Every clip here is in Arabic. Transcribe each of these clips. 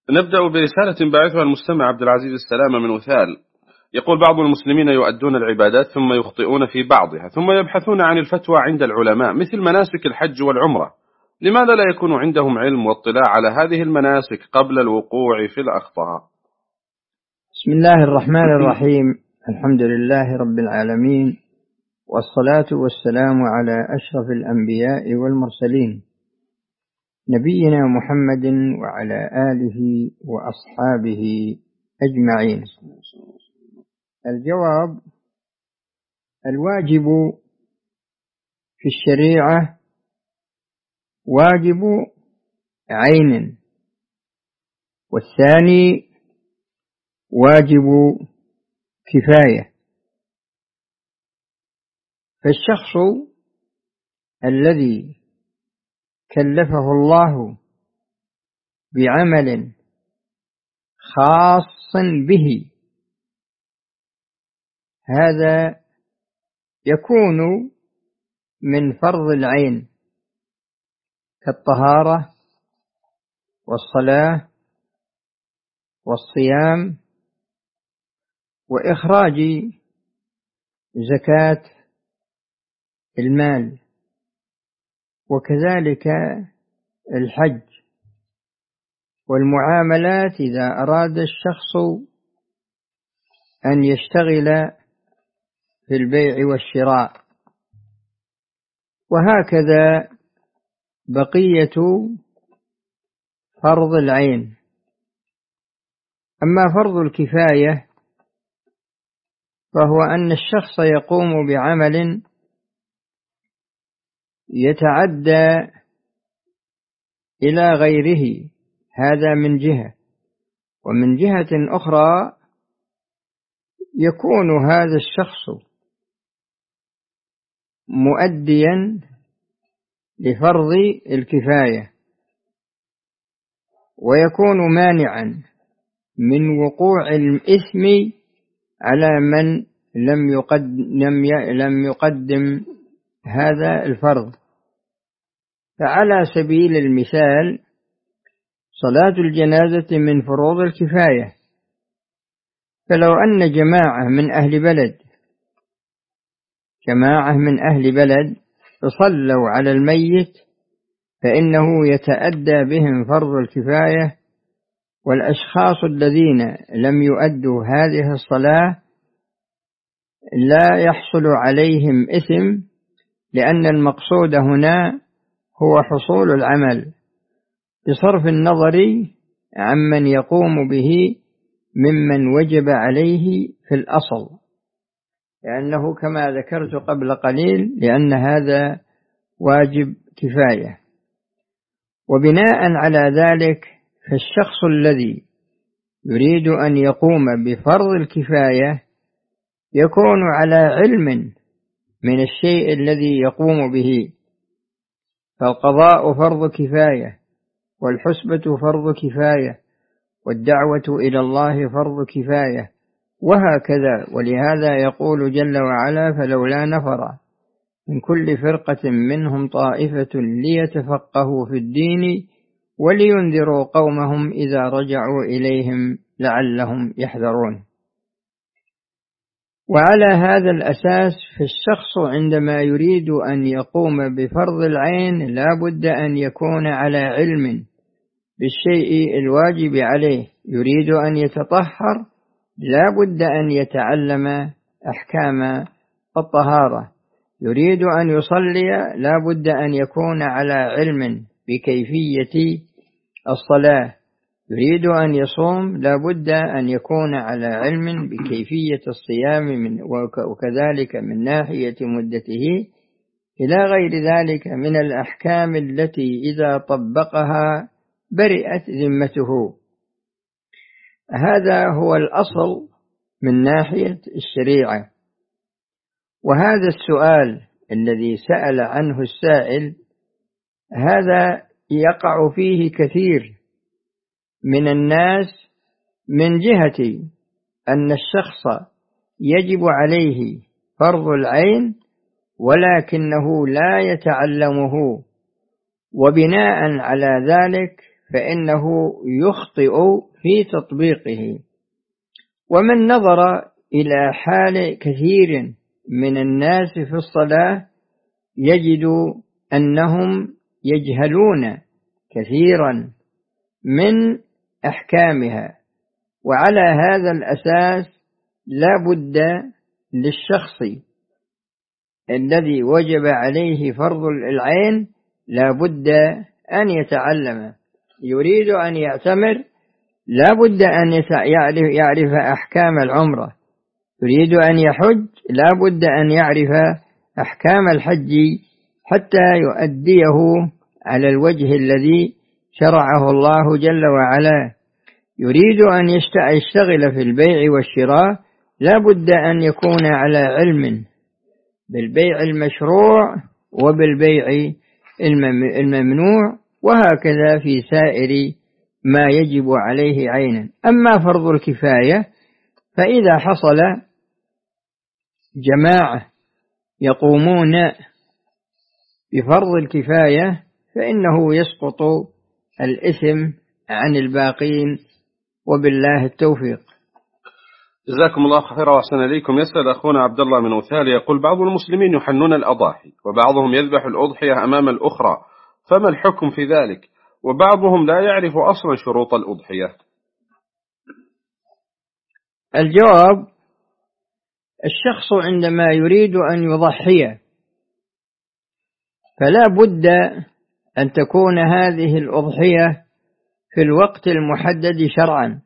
نبدأ برسالة باعثها المستمع عبد العزيز السلامة من وثال. يقول: بعض المسلمين يؤدون العبادات ثم يخطئون في بعضها، ثم يبحثون عن الفتوى عند العلماء مثل مناسك الحج والعمرة. لماذا لا يكون عندهم علم واطلاع على هذه المناسك قبل الوقوع في الأخطاء؟ بسم الله الرحمن الرحيم. الحمد لله رب العالمين، والصلاة والسلام على أشرف الأنبياء والمرسلين، نبينا محمد وعلى آله وأصحابه أجمعين. الجواب: الواجب في الشريعة واجب عين، والثاني واجب كفاية. فالشخص الذي كلفه الله بعمل خاص به، هذا يكون من فرض العين كالطهارة والصلاة والصيام وإخراج زكاة المال، وكذلك الحج والمعاملات إذا أراد الشخص أن يشتغل في البيع والشراء، وهكذا بقية فرض العين. أما فرض الكفاية فهو أن الشخص يقوم بعمل يتعدى إلى غيره، هذا من جهة، ومن جهة أخرى يكون هذا الشخص مؤديا لفرض الكفاية، ويكون مانعا من وقوع الإثم على من لم يقدم هذا الفرض. فعلى سبيل المثال صلاة الجنازة من فروض الكفاية، فلو أن جماعة من أهل بلد صلوا على الميت فإنه يتأدى بهم فرض الكفاية، والأشخاص الذين لم يؤدوا هذه الصلاة لا يحصل عليهم إثم، لأن المقصود هنا هو حصول العمل بصرف النظر عمن يقوم به ممن وجب عليه في الأصل، لأنه كما ذكرت قبل قليل لأن هذا واجب كفاية. وبناء على ذلك فالشخص الذي يريد أن يقوم بفرض الكفاية يكون على علم من الشيء الذي يقوم به، فالقضاء فرض كفاية، والحسبة فرض كفاية، والدعوة إلى الله فرض كفاية، وهكذا. ولهذا يقول جل وعلا: فلولا نفر من كل فرقة منهم طائفة ليتفقهوا في الدين ولينذروا قومهم إذا رجعوا إليهم لعلهم يحذرون. وعلى هذا الأساس فالشخص عندما يريد أن يقوم بفرض العين لا بد أن يكون على علم بالشيء الواجب عليه. يريد أن يتطهر لا بد أن يتعلم أحكام الطهارة. يريد أن يصلي لا بد أن يكون على علم بكيفية الصلاة. يريد أن يصوم لا بد أن يكون على علم بكيفية الصيام وكذلك من ناحية مدته، إلى غير ذلك من الأحكام التي إذا طبقها برئت ذمته. هذا هو الأصل من ناحية الشريعة. وهذا السؤال الذي سأل عنه السائل هذا يقع فيه كثير من الناس، من جهة أن الشخص يجب عليه فرض العين ولكنه لا يتعلمه، وبناء على ذلك فإنه يخطئ في تطبيقه. ومن نظر إلى حال كثير من الناس في الصلاة يجد أنهم يجهلون كثيرا من أحكامها، وعلى هذا الأساس لا بد للشخص الذي وجب عليه فرض العين لا بد أن يتعلم. يريد أن يعتمر لا بد أن يعرف أحكام العمرة، يريد أن يحج لا بد أن يعرف أحكام الحج حتى يؤديه على الوجه الذي شرعه الله جل وعلا. يريد أن يشتغل في البيع والشراء لا بد أن يكون على علم بالبيع المشروع وبالبيع الممنوع، وهكذا في سائر ما يجب عليه عينا. أما فرض الكفاية فإذا حصل جماعة يقومون بفرض الكفاية فإنه يسقط الإثم عن الباقين، وبالله التوفيق. جزاكم الله خيرا وأحسن إليكم. يسأل أخونا عبد الله من وثال يقول: بعض المسلمين يحنون الأضاحي وبعضهم يذبح الأضحية أمام الأخرى، فما الحكم في ذلك؟ وبعضهم لا يعرف أصلا شروط الأضحية. الجواب: الشخص عندما يريد أن يضحي فلا بد أن تكون هذه الأضحية في الوقت المحدد شرعا،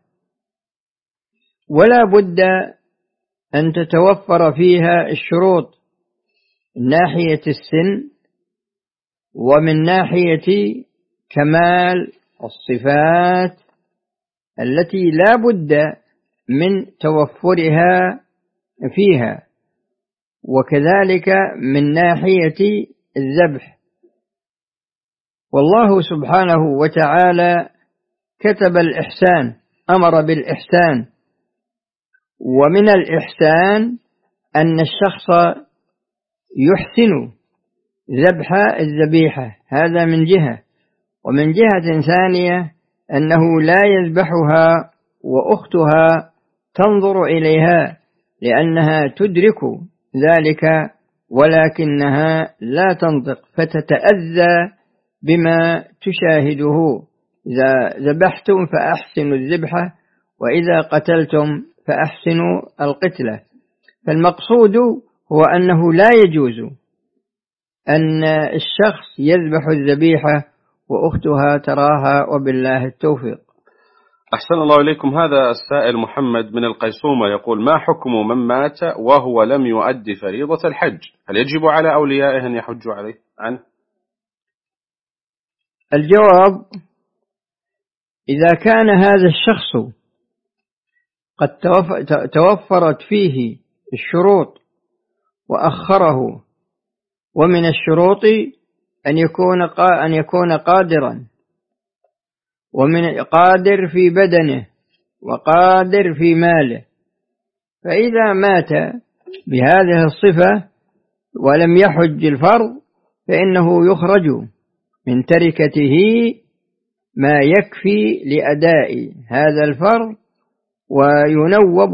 ولا بد أن تتوفر فيها الشروط من ناحية السن ومن ناحية كمال الصفات التي لا بد من توفرها فيها، وكذلك من ناحية الذبح. والله سبحانه وتعالى كتب الإحسان، أمر بالإحسان، ومن الإحسان أن الشخص يحسن ذبح الذبيحة، هذا من جهة. ومن جهة ثانية أنه لا يذبحها وأختها تنظر إليها لأنها تدرك ذلك ولكنها لا تنطق فتتأذى بما تشاهده. إذا ذبحتم فأحسنوا الذبحة، وإذا قتلتم فأحسنوا القتلة. فالمقصود هو أنه لا يجوز أن الشخص يذبح الذبيحة وأختها تراها، وبالله التوفيق. أحسن الله إليكم. هذا السائل محمد من القيصومة يقول: ما حكم من مات وهو لم يؤدي فريضة الحج؟ هل يجب على أوليائه أن يحجوا عنه؟ الجواب: إذا كان هذا الشخص قد توفرت فيه الشروط وأخره، ومن الشروط أن يكون قادرا، ومن قادر في بدنه وقادر في ماله، فإذا مات بهذه الصفة ولم يحج الفرض فإنه يخرج من تركته ما يكفي لأداء هذا الفرض، وينوب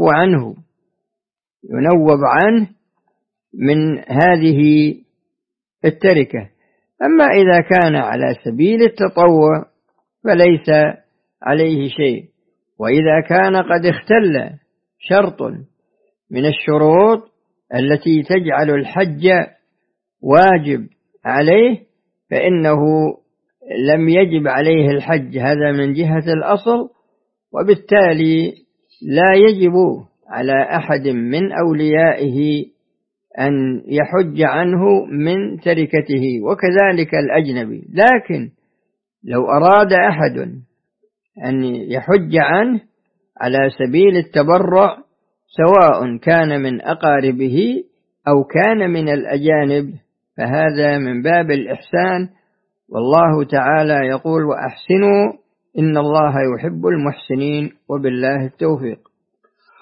عنه من هذه التركة. أما إذا كان على سبيل التطوع فليس عليه شيء. وإذا كان قد اختل شرط من الشروط التي تجعل الحج واجب عليه فإنه لم يجب عليه الحج، هذا من جهة الأصل، وبالتالي لا يجب على أحد من أوليائه أن يحج عنه من تركته، وكذلك الأجنبي. لكن لو أراد أحد أن يحج عنه على سبيل التبرع، سواء كان من أقاربه أو كان من الأجانب، فهذا من باب الإحسان. والله تعالى يقول: وأحسنوا إن الله يحب المحسنين، وبالله التوفيق.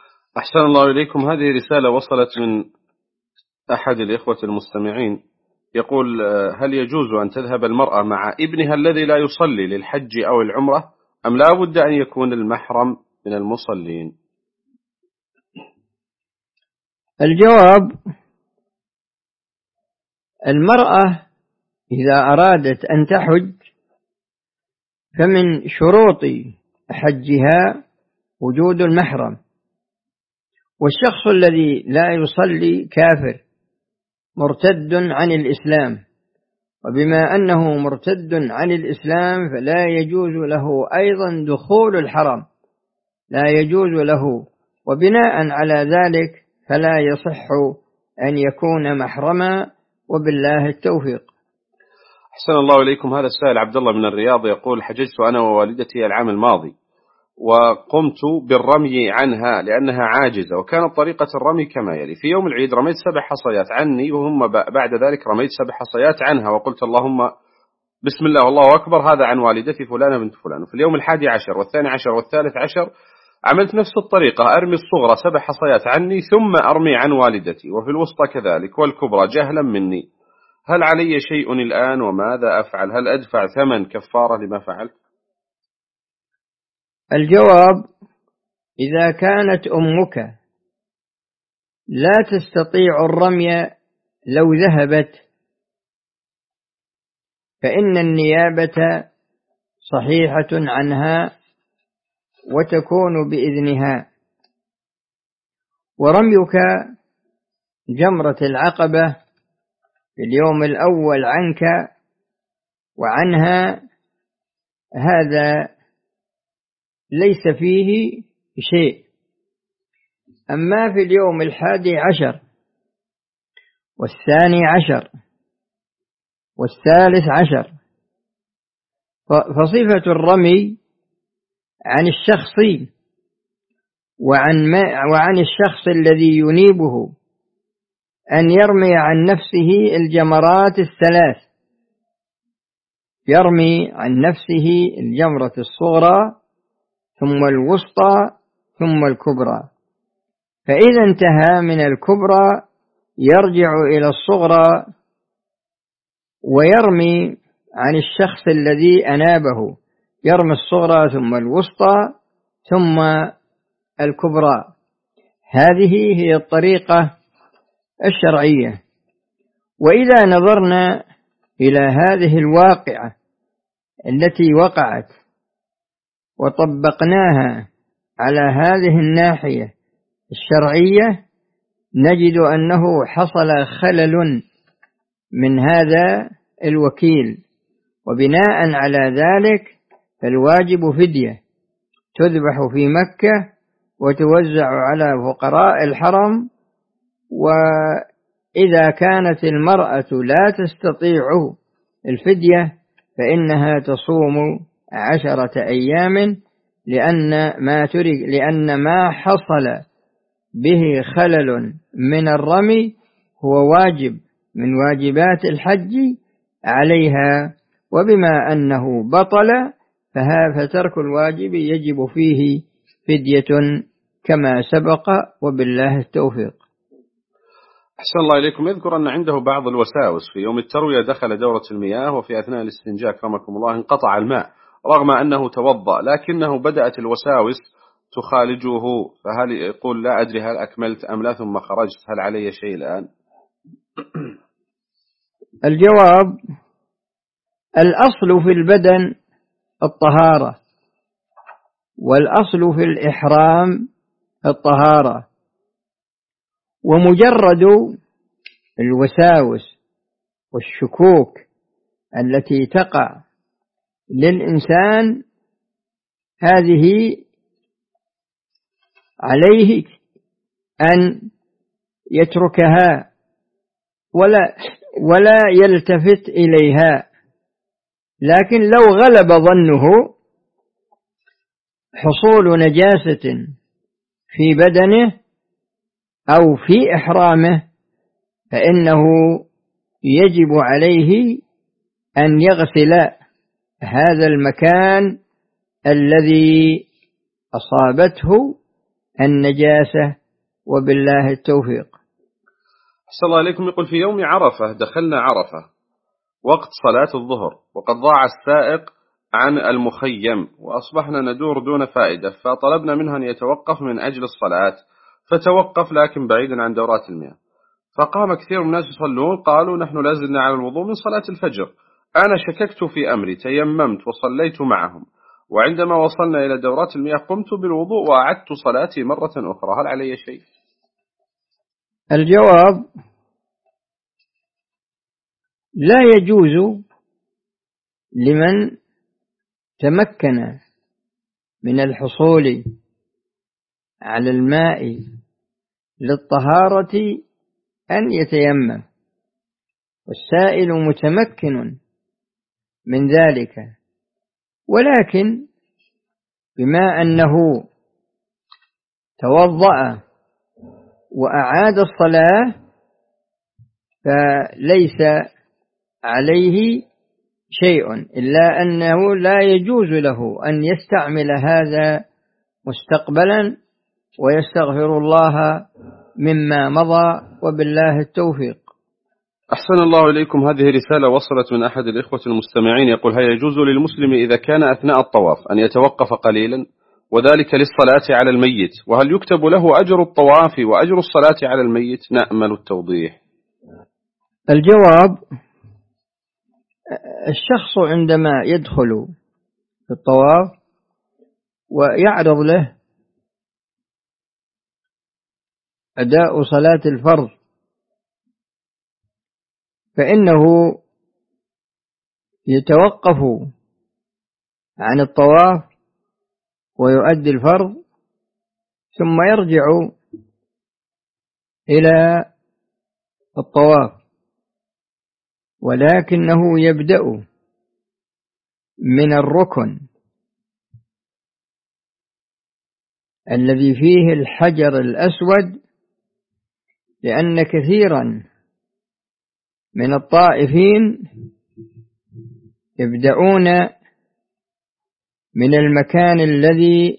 أحسن الله إليكم. هذه رسالة وصلت من أحد الإخوة المستمعين يقول هل يجوز أن تذهب المرأة مع ابنها الذي لا يصلي للحج أو العمرة، أم لا بد أن يكون المحرم من المصلين؟ الجواب: المرأة إذا أرادت أن تحج فمن شروط حجها وجود المحرم، والشخص الذي لا يصلي كافر مرتد عن الإسلام، وبما أنه مرتد عن الإسلام فلا يجوز له أيضا دخول الحرم، لا يجوز له، وبناء على ذلك فلا يصح أن يكون محرما، وبالله التوفيق. أحسن الله إليكم. هذا السائل عبد الله من الرياض يقول حججت أنا ووالدتي العام الماضي، وقمت بالرمي عنها لأنها عاجزة، وكانت طريقة الرمي كما يلي: في يوم العيد رميت 7 حصيات عني، وهم بعد ذلك رميت 7 حصيات عنها، وقلت اللهم بسم الله والله أكبر، هذا عن والدتي فلانة بنت فلان. وفي اليوم 11 و12 و13 عملت نفس الطريقة، أرمي الصغرى 7 حصيات عني ثم أرمي عن والدتي، وفي الوسطى كذلك، والكبرى جهلا مني. هل علي شيء الآن وماذا أفعل؟ هل أدفع ثمن كفارة لما فعلت؟ الجواب: إذا كانت أمك لا تستطيع الرمي لو ذهبت فإن النيابة صحيحة عنها وتكون بإذنها، ورميك جمرة العقبة في اليوم الأول عنك وعنها هذا ليس فيه شيء. أما في اليوم 11 و12 و13 فصفة الرمي عن الشخص وعن الشخص الذي ينيبه أن يرمي عن نفسه الجمرات الثلاث، يرمي عن نفسه الجمرة الصغرى ثم الوسطى ثم الكبرى، فإذا انتهى من الكبرى يرجع إلى الصغرى ويرمي عن الشخص الذي أنابه، يرمي الصغرى ثم الوسطى ثم الكبرى. هذه هي الطريقة الشرعية. وإذا نظرنا إلى هذه الواقعة التي وقعت وطبقناها على هذه الناحية الشرعية نجد أنه حصل خلل من هذا الوكيل، وبناء على ذلك فالواجب فدية تذبح في مكة وتوزع على فقراء الحرم. وإذا كانت المرأة لا تستطيع الفدية فإنها تصوم 10 أيام، لأن ما حصل به خلل من الرمي هو واجب من واجبات الحج عليها، وبما أنه بطل فترك الواجب يجب فيه فدية كما سبق، وبالله التوفيق. أحسن الله إليكم. يذكر أن عنده بعض الوساوس في يوم التروية، دخل دورة المياه وفي أثناء الاستنجاء كرمكم الله انقطع الماء رغم أنه توضأ، لكنه بدأت الوساوس تخالجه، فهل يقول لا أدري هل أكملت أم لا ثم خرجت، هل علي شيء الآن؟ الجواب: الأصل في البدن الطهارة، والأصل في الإحرام الطهارة، ومجرد الوساوس والشكوك التي تقع للإنسان هذه عليه أن يتركها ولا يلتفت إليها، لكن لو غلب ظنه حصول نجاسة في بدنه أو في إحرامه فإنه يجب عليه أن يغسل هذا المكان الذي أصابته النجاسة، وبالله التوفيق. أحسن الله إليكم. يقول في يوم عرفة دخلنا عرفة وقت صلاة الظهر وقد ضاع السائق عن المخيم وأصبحنا ندور دون فائدة، فطلبنا منه أن يتوقف من أجل الصلاة، فتوقف لكن بعيدا عن دورات المياه. فقام كثير من الناس يصلون، قالوا نحن لازلنا على الوضوء من صلاة الفجر. أنا شككت في أمري، تيممت وصليت معهم، وعندما وصلنا إلى دورات المياه قمت بالوضوء وأعدت صلاتي مرة أخرى، هل علي شيء؟ الجواب: لا يجوز لمن تمكن من الحصول على الماء للطهارة أن يتيمم، والسائل متمكن من ذلك، ولكن بما أنه توضأ وأعاد الصلاة فليس عليه شيء، إلا أنه لا يجوز له أن يستعمل هذا مستقبلا ويستغفر الله مما مضى، وبالله التوفيق. أحسن الله إليكم. هذه رسالة وصلت من أحد الإخوة المستمعين، يقول: هل يجوز للمسلم إذا كان أثناء الطواف أن يتوقف قليلا وذلك للصلاة على الميت، وهل يكتب له أجر الطواف وأجر الصلاة على الميت؟ نأمل التوضيح. الجواب: الشخص عندما يدخل في الطواف ويعرض له أداء صلاة الفرض فإنه يتوقف عن الطواف ويؤدي الفرض ثم يرجع إلى الطواف، ولكنه يبدأ من الركن الذي فيه الحجر الأسود، لأن كثيرا من الطائفين يبدأون من المكان الذي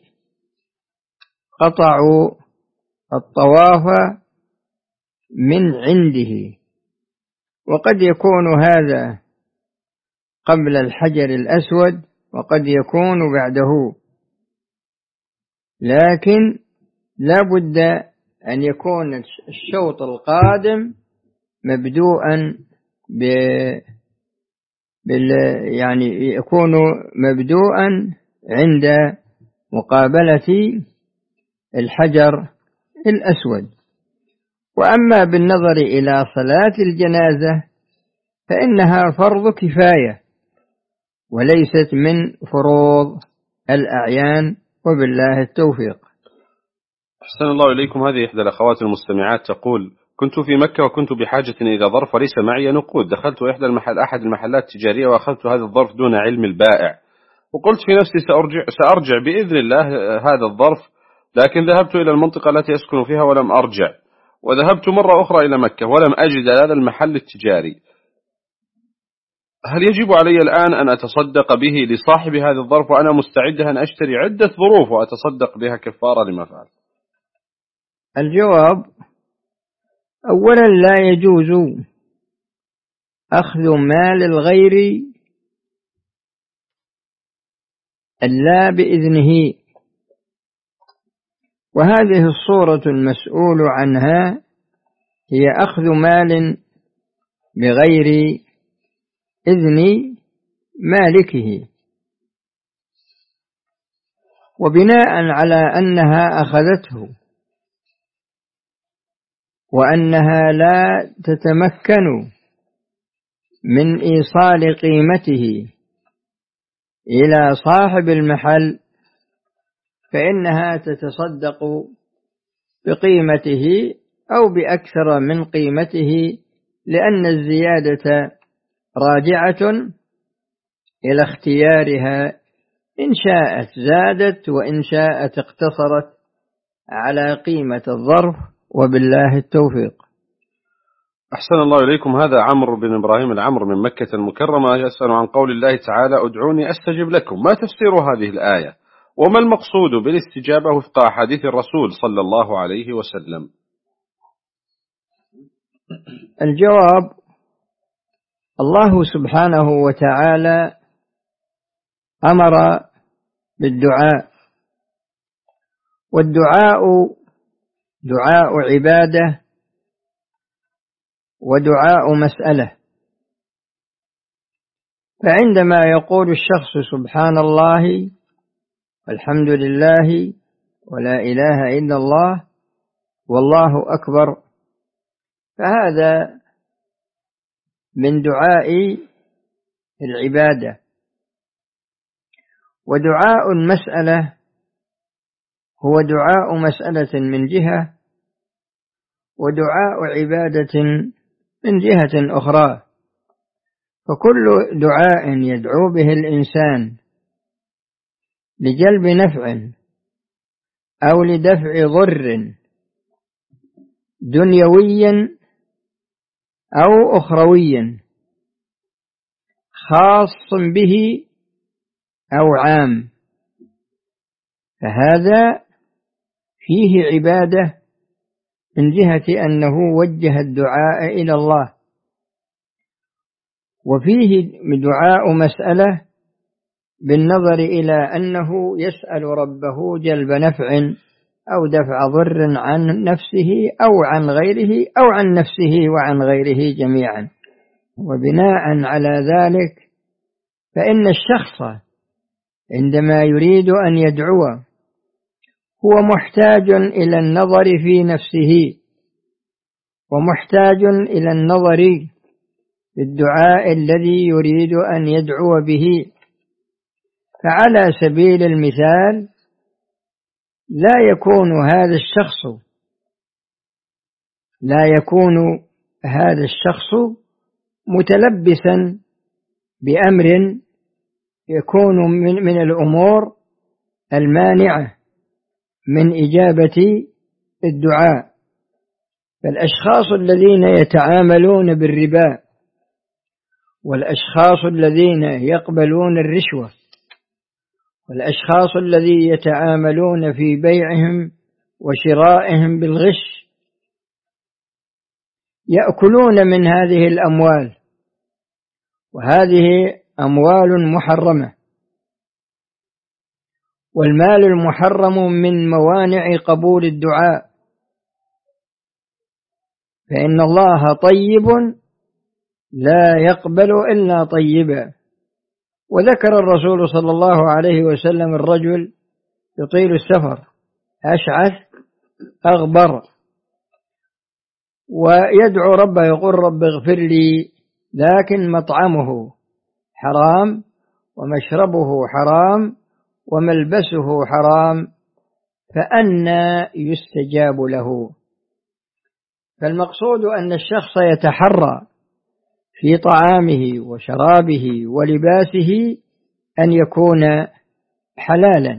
قطعوا الطواف من عنده، وقد يكون هذا قبل الحجر الأسود وقد يكون بعده، لكن لا بد أن يكون الشوط القادم مبدوءا يعني يكون مبدوءا عند مقابلة الحجر الأسود. وأما بالنظر إلى صلاة الجنازة فإنها فرض كفاية وليست من فروض الأعيان، وبالله التوفيق. أحسن الله إليكم. هذه إحدى الأخوات المستمعات تقول: كنت في مكة وكنت بحاجة إلى ظرف وليس معي نقود، دخلت أحد المحلات التجارية وأخذت هذا الظرف دون علم البائع، وقلت في نفسي سأرجع بإذن الله هذا الظرف، لكن ذهبت إلى المنطقة التي أسكن فيها ولم أرجع، وذهبت مرة أخرى إلى مكة ولم أجد هذا المحل التجاري، هل يجب علي الآن أن أتصدق به لصاحب هذا الظرف وأنا مستعد أن أشتري عدة ظروف وأتصدق بها كفارة لما فعل؟ الجواب: أولا لا يجوز أخذ مال الغير إلا بإذنه، وهذه الصورة المسؤول عنها هي أخذ مال بغير إذن مالكه، وبناء على أنها أخذته وأنها لا تتمكن من إيصال قيمته إلى صاحب المحل فإنها تتصدق بقيمته أو بأكثر من قيمته، لأن الزيادة راجعة إلى اختيارها، إن شاءت زادت وإن شاءت اقتصرت على قيمة الظرف، وبالله التوفيق. أحسن الله إليكم. هذا عمرو بن إبراهيم العمر من مكة المكرمة يسأل عن قول الله تعالى: ادعوني أستجب لكم، ما تفسير هذه الآية؟ وما المقصود بالاستجابة وفق أحاديث الرسول صلى الله عليه وسلم؟ الجواب: الله سبحانه وتعالى أمر بالدعاء، والدعاء دعاء عبادة ودعاء مسألة. فعندما يقول الشخص سبحان الله والحمد لله ولا إله إلا الله والله أكبر، فهذا من دعاء العبادة. ودعاء المسألة هو دعاء مسألة من جهة، ودعاء عبادة من جهة أخرى. فكل دعاء يدعو به الإنسان لجلب نفع أو لدفع ضر دنيوي أو أخروي خاص به أو عام، فهذا فيه عبادة من جهة أنه وجه الدعاء إلى الله، وفيه دعاء مسألة بالنظر إلى أنه يسأل ربه جلب نفع أو دفع ضر عن نفسه أو عن غيره أو عن نفسه وعن غيره جميعا. وبناء على ذلك فإن الشخص عندما يريد أن يدعو هو محتاج إلى النظر في نفسه، ومحتاج إلى النظر في الدعاء الذي يريد أن يدعو به. فعلى سبيل المثال لا يكون هذا الشخص متلبسا بأمر يكون من الأمور المانعة من إجابة الدعاء. فالأشخاص الذين يتعاملون بالربا، والأشخاص الذين يقبلون الرشوة، والأشخاص الذين يتعاملون في بيعهم وشرائهم بالغش يأكلون من هذه الأموال، وهذه أموال محرمة، والمال المحرم من موانع قبول الدعاء، فإن الله طيب لا يقبل إلا طيبا. وذكر الرسول صلى الله عليه وسلم الرجل يطيل السفر أشعث أغبر ويدعو ربه يقول رب اغفر لي، لكن مطعمه حرام ومشربه حرام وملبسه حرام، فأنى يستجاب له؟ فالمقصود أن الشخص يتحرى في طعامه وشرابه ولباسه أن يكون حلالا،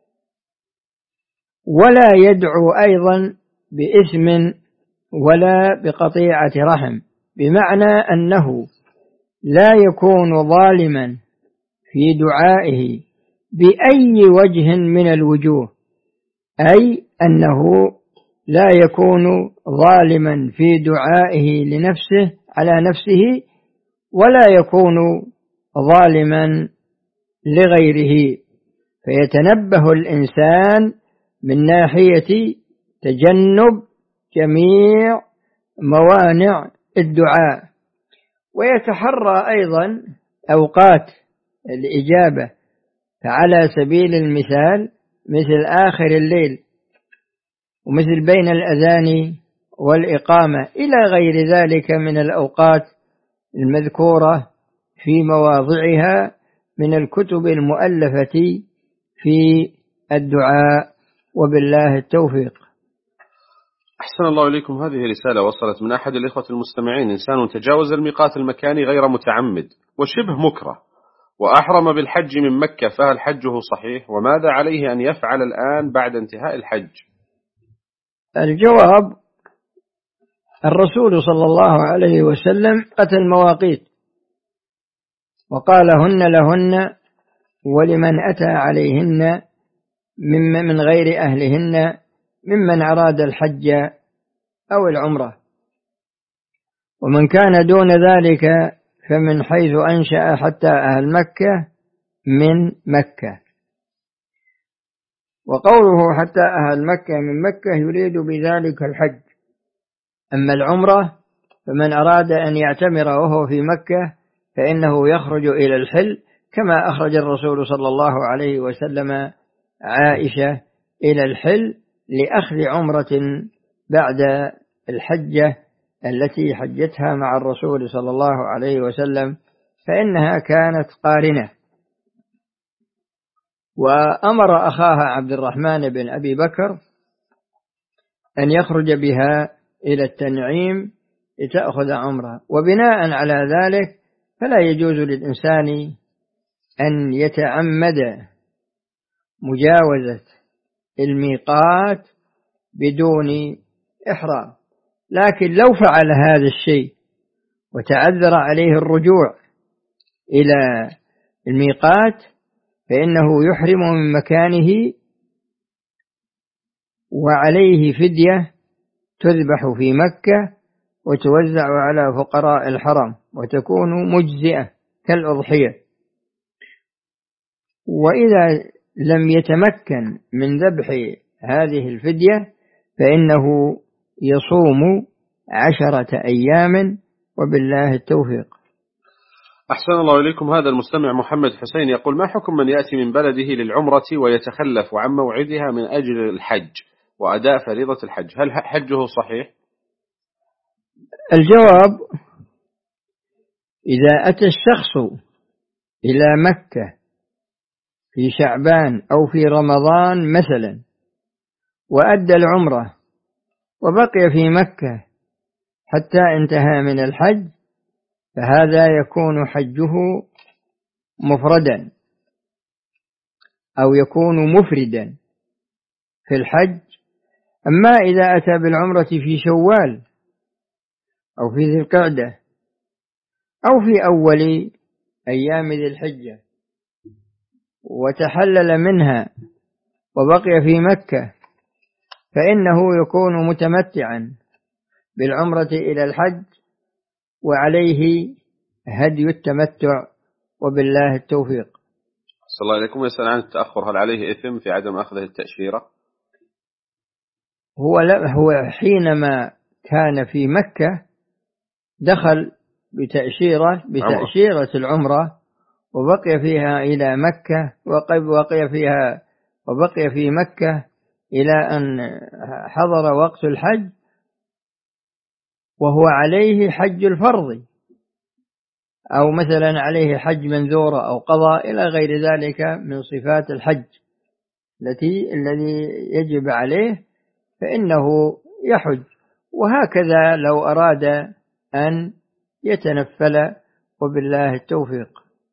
ولا يدعو أيضا بإثم ولا بقطيعة رحم، بمعنى أنه لا يكون ظالما في دعائه بأي وجه من الوجوه، أي أنه لا يكون ظالما في دعائه لنفسه على نفسه، ولا يكون ظالما لغيره. فيتنبه الإنسان من ناحية تجنب جميع موانع الدعاء، ويتحرى أيضا أوقات الإجابة. فعلى سبيل المثال مثل آخر الليل، ومثل بين الأذان والإقامة، إلى غير ذلك من الأوقات المذكورة في مواضعها من الكتب المؤلفة في الدعاء. وبالله التوفيق. أحسن الله إليكم. هذه رسالة وصلت من أحد الإخوة المستمعين: إنسان تجاوز الميقات المكاني غير متعمد وشبه مكره وأحرم بالحج من مكة، فهل حجه صحيح؟ وماذا عليه أن يفعل الآن بعد انتهاء الحج؟ الجواب: الرسول صلى الله عليه وسلم أتى المواقيت وقال هن لهن ولمن أتى عليهن من غير أهلهن ممن أراد الحج أو العمرة. ومن كان دون ذلك فمن حيث أنشأ حتى أهل مكة من مكة. وقوله حتى أهل مكة من مكة يريد بذلك الحج. أما العمرة فمن أراد أن يعتمر وهو في مكة فإنه يخرج إلى الحل، كما أخرج الرسول صلى الله عليه وسلم عائشة إلى الحل لأخذ عمرة بعد الحجة التي حجتها مع الرسول صلى الله عليه وسلم، فإنها كانت قارنة. وأمر أخاها عبد الرحمن بن أبي بكر أن يخرج بها إلى التنعيم لتأخذ عمرة. وبناء على ذلك فلا يجوز للإنسان أن يتعمد مجاوزة الميقات بدون إحرام، لكن لو فعل هذا الشيء وتعذر عليه الرجوع إلى الميقات فإنه يحرم من مكانه، وعليه فدية تذبح في مكة وتوزع على فقراء الحرم وتكون مجزئة كالأضحية. وإذا لم يتمكن من ذبح هذه الفدية فإنه يصوم 10 أيام، وبالله التوفيق. أحسن الله إليكم. هذا المستمع محمد حسين يقول: ما حكم من يأتي من بلده للعمرة ويتخلف عن موعدها من أجل الحج وأداء فريضة الحج، هل حجه صحيح؟ الجواب: إذا أتى الشخص إلى مكة في شعبان أو في رمضان مثلا وأدى العمرة وبقي في مكة حتى انتهى من الحج، فهذا يكون حجه مفردا أو يكون مفردا في الحج. أما إذا أتى بالعمرة في شوال أو في ذي القعدة أو في أول أيام ذي الحجة وتحلل منها وبقي في مكة فإنه يكون متمتعا بالعمرة إلى الحج وعليه هدي التمتع، وبالله التوفيق. صلى الله عليكم. يسأل عن التأخر، هل عليه إثم في عدم أخذ التأشيرة؟ هو حينما كان في مكة دخل بتأشيرة العمرة وبقي فيها إلى مكة، وبقي في مكة إلى أن حضر وقت الحج، وهو عليه حج الفرض أو مثلا عليه حج منذورة أو قضاء إلى غير ذلك من صفات الحج الذي يجب عليه، فإنه يحج. وهكذا لو أراد أن يتنفل، وبالله التوفيق.